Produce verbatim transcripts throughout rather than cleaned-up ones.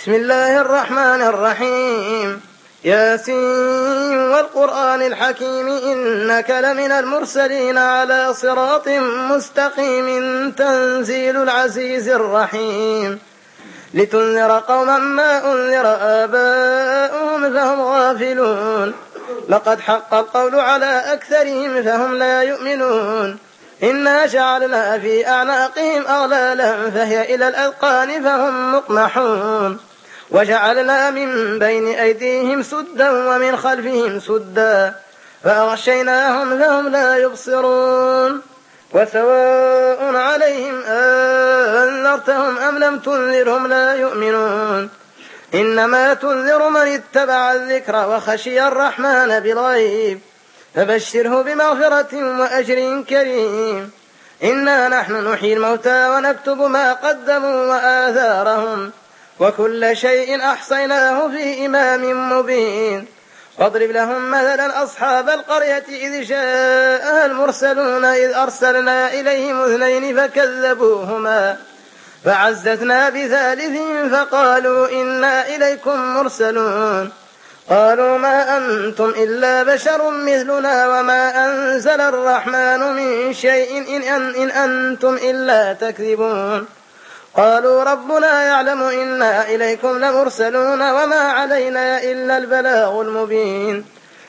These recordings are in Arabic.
بسم الله الرحمن الرحيم. ياسين والقرآن الحكيم إنك لمن المرسلين على صراط مستقيم تنزيل العزيز الرحيم. لتنذر قوما ما أنذر آباؤهم فهم غافلون. لقد حق القول على أكثرهم فهم لا يؤمنون. إنا جعلنا في أعناقهم أغلالا فهي إلى الأذقان فهم مقمحون. وجعلنا من بين أيديهم سدا ومن خلفهم سدا فأغشيناهم فهم لا يبصرون. وسواء عليهم أنذرتهم أم لم تنذرهم لا يؤمنون. إنما تنذر من اتبع الذكر وخشي الرحمن بالغيب فبشره بمغفرة وأجر كريم. إنا نحن نحيي الموتى ونكتب ما قدموا وآثارهم وكل شيء أحصيناه في إمام مبين. واضرب لهم مثلا أصحاب القرية إذ جاءها المرسلون إذ أرسلنا إليهم اثنين فكذبوهما فعززنا بثالث فقالوا إنا إليكم مرسلون. قالوا ما أنتم إلا بشر مثلنا وما أنزل الرحمن من شيء إن, أن إن أنتم إلا تكذبون. قالوا ربنا يعلم إنا إليكم لمرسلون وما علينا إلا البلاغ المبين.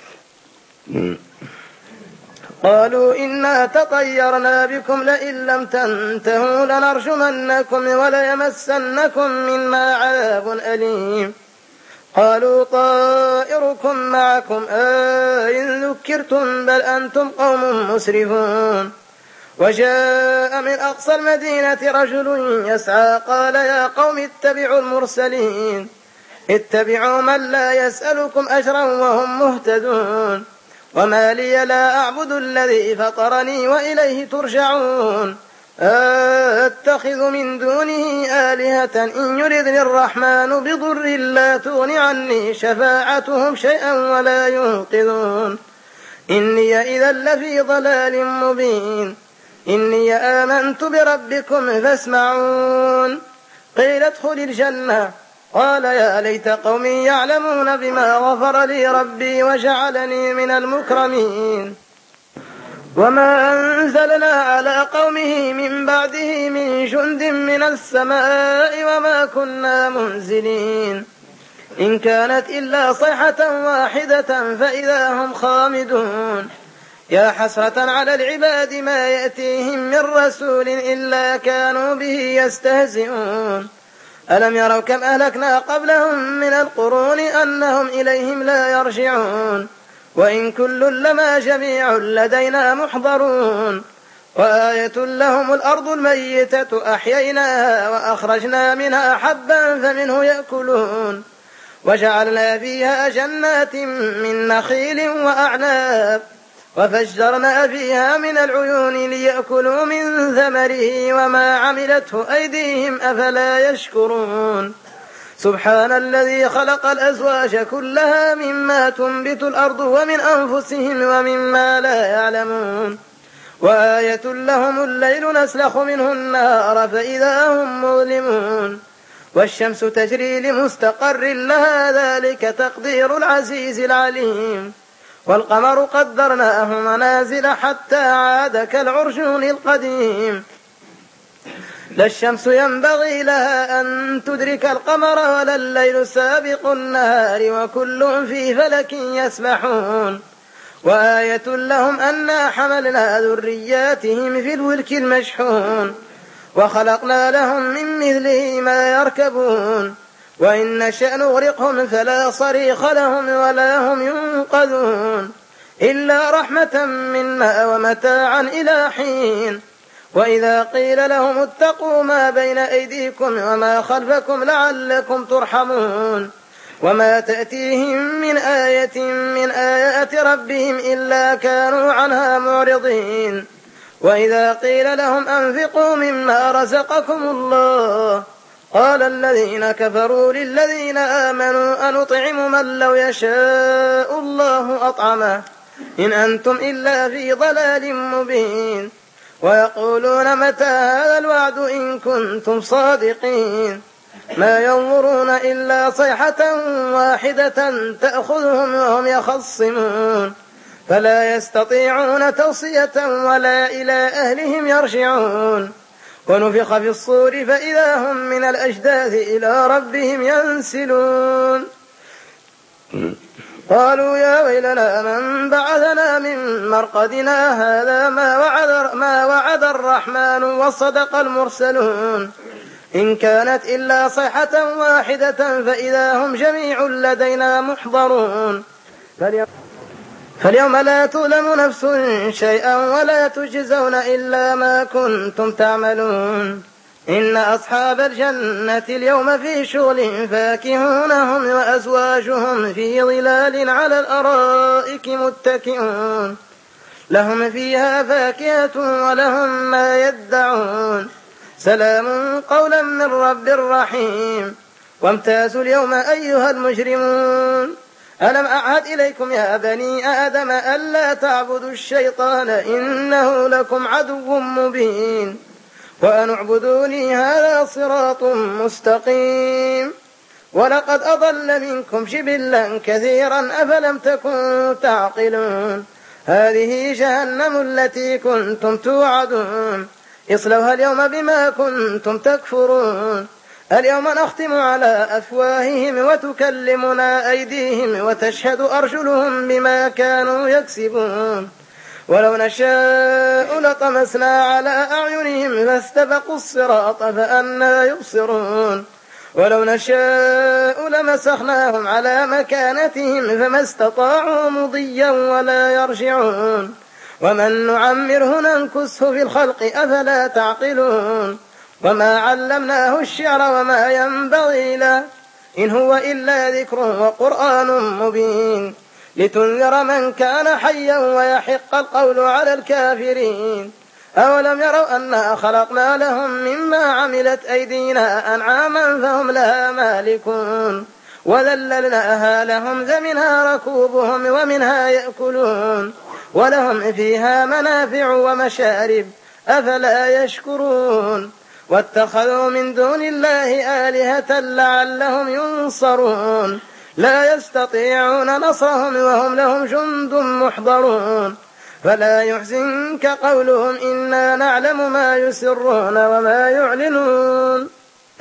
قالوا إنا تطيرنا بكم لئن لم تنتهوا لنرجمنكم وليمسنكم منا عذاب أليم. قالوا طائركم معكم أئن ذكرتم بل أنتم قوم مسرفون. وجاء من أقصى المدينة رجل يسعى قال يا قوم اتبعوا المرسلين اتبعوا من لا يسألكم أجرا وهم مهتدون. وما لي لا أعبد الذي فطرني وإليه ترجعون. أتخذ من دونه آلهة إن يردني الرحمن بضر لا تغن عني شفاعتهم شيئا ولا ينقذون. إني إذا لفي ضلال مبين. إني آمنت بربكم فاسمعون. قيل ادخل الجنة قال يا ليت قومي يعلمون بما غفر لي ربي وجعلني من المكرمين. وما أنزلنا على قومه من بعده من جند من السماء وما كنا منزلين. إن كانت إلا صيحة واحدة فإذا هم خامدون. يا حسرة على العباد ما يأتيهم من رسول إلا كانوا به يستهزئون. ألم يروا كم أهلكنا قبلهم من القرون أنهم إليهم لا يرجعون. وإن كل لما جميع لدينا محضرون. وآية لهم الأرض الميتة أحييناها وأخرجنا منها حبا فمنه يأكلون. وجعلنا فيها جنات من نخيل وأعناب وفجرنا فيها من العيون ليأكلوا من ثمره وما عملته أيديهم أفلا يشكرون. سبحان الذي خلق الأزواج كلها مما تنبت الأرض ومن أنفسهم ومما لا يعلمون. وآية لهم الليل نسلخ منه النار فإذا هم مظلمون. والشمس تجري لمستقر لها ذلك تقدير العزيز العليم. والقمر قدرناه منازل حتى عاد كالعرجون القديم. لا الشمس ينبغي لها أن تدرك القمر ولا الليل سابق النهار وكل في فلك يسبحون. وآية لهم أنا حملنا ذرياتهم في الفلك المشحون وخلقنا لهم من مثله ما يركبون. وإن نشأ نغرقهم فلا صريخ لهم ولا هم ينقذون إلا رحمة منا ومتاعا إلى حين. وإذا قيل لهم اتقوا ما بين أيديكم وما خلفكم لعلكم ترحمون. وما تأتيهم من آية من آيات ربهم إلا كانوا عنها معرضين. وإذا قيل لهم أنفقوا مما رزقكم الله قال الذين كفروا للذين آمنوا أنطعم من لو يشاء الله أطعمه إن أنتم إلا في ضلال مبين. ويقولون متى هذا الوعد إن كنتم صادقين ما ينظرون إلا صيحة واحدة تأخذهم وهم يخصمون فلا يستطيعون توصية ولا إلى أهلهم يرجعون ونفخ في الصور فإذا هم من الأجداث إلى ربهم ينسلون قالوا يا ويلنا من بعثنا من مرقدنا هذا ما وعد, ما وعد الرحمن وصدق المرسلون إن كانت إلا صيحة واحدة فإذا هم جميع لدينا محضرون فاليوم لا تظلم نفس شيئا ولا تجزون إلا ما كنتم تعملون إن أصحاب الجنة اليوم في شغل فاكهون هم وأزواجهم في ظلال على الأرائك متكئون لهم فيها فاكهة ولهم ما يدعون سلام قولا من رب رحيم وامتازوا اليوم أيها المجرمون ألم أعهد إليكم يا بني آدم ألا تعبدوا الشيطان إنه لكم عدو مبين وأن اعبدوني هذا صراط مستقيم ولقد أضل منكم جبلا كثيرا أفلم تكونوا تعقلون هذه جهنم التي كنتم توعدون اصلوها اليوم بما كنتم تكفرون اليوم نختم على أفواههم وتكلمنا أيديهم وتشهد أرجلهم بما كانوا يكسبون ولو نشاء لطمسنا على أعينهم فاستبقوا الصراط فأنى يبصرون ولو نشاء لمسخناهم على مكانتهم فما استطاعوا مضيا ولا يرجعون ومن نعمره ننكسه في الخلق أفلا تعقلون وما علمناه الشعر وما ينبغي له إن هو إلا ذكر وقرآن مبين لتنذر من كان حيا ويحق القول على الكافرين أولم يروا أنا خلقنا لهم مما عملت أيدينا أنعاما فهم لها مالكون وذللناها لهم فمنها ركوبهم ومنها يأكلون ولهم فيها منافع ومشارب أفلا يشكرون واتخذوا من دون الله آلهة لعلهم ينصرون لا يستطيعون نصرهم وهم لهم جند محضرون فلا يحزنك قولهم إنا نعلم ما يسرون وما يعلنون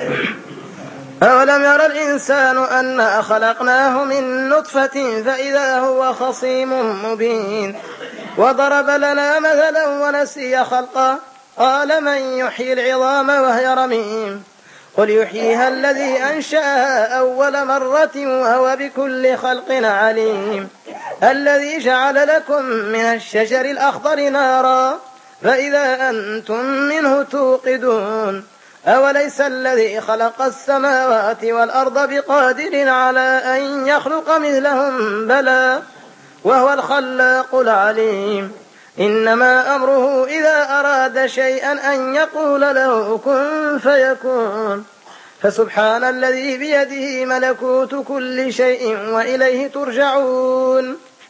أولم ير الإنسان أنا خلقناه من نطفة فإذا هو خصيم مبين وضرب لنا مثلا ونسي خلقه قال من يحيي العظام وهي رميم قل يحييها الذي أنشأها أول مرة وهو بكل خلق عليم الذي جعل لكم من الشجر الأخضر نارا فإذا أنتم منه توقدون أوليس الذي خلق السماوات والأرض بقادر على أن يخلق مثلهم بلى وهو الخلاق العليم إنما أمره إذا أراد شيئا أن يقول له كن فيكون فسبحان الذي بيده ملكوت كل شيء وإليه ترجعون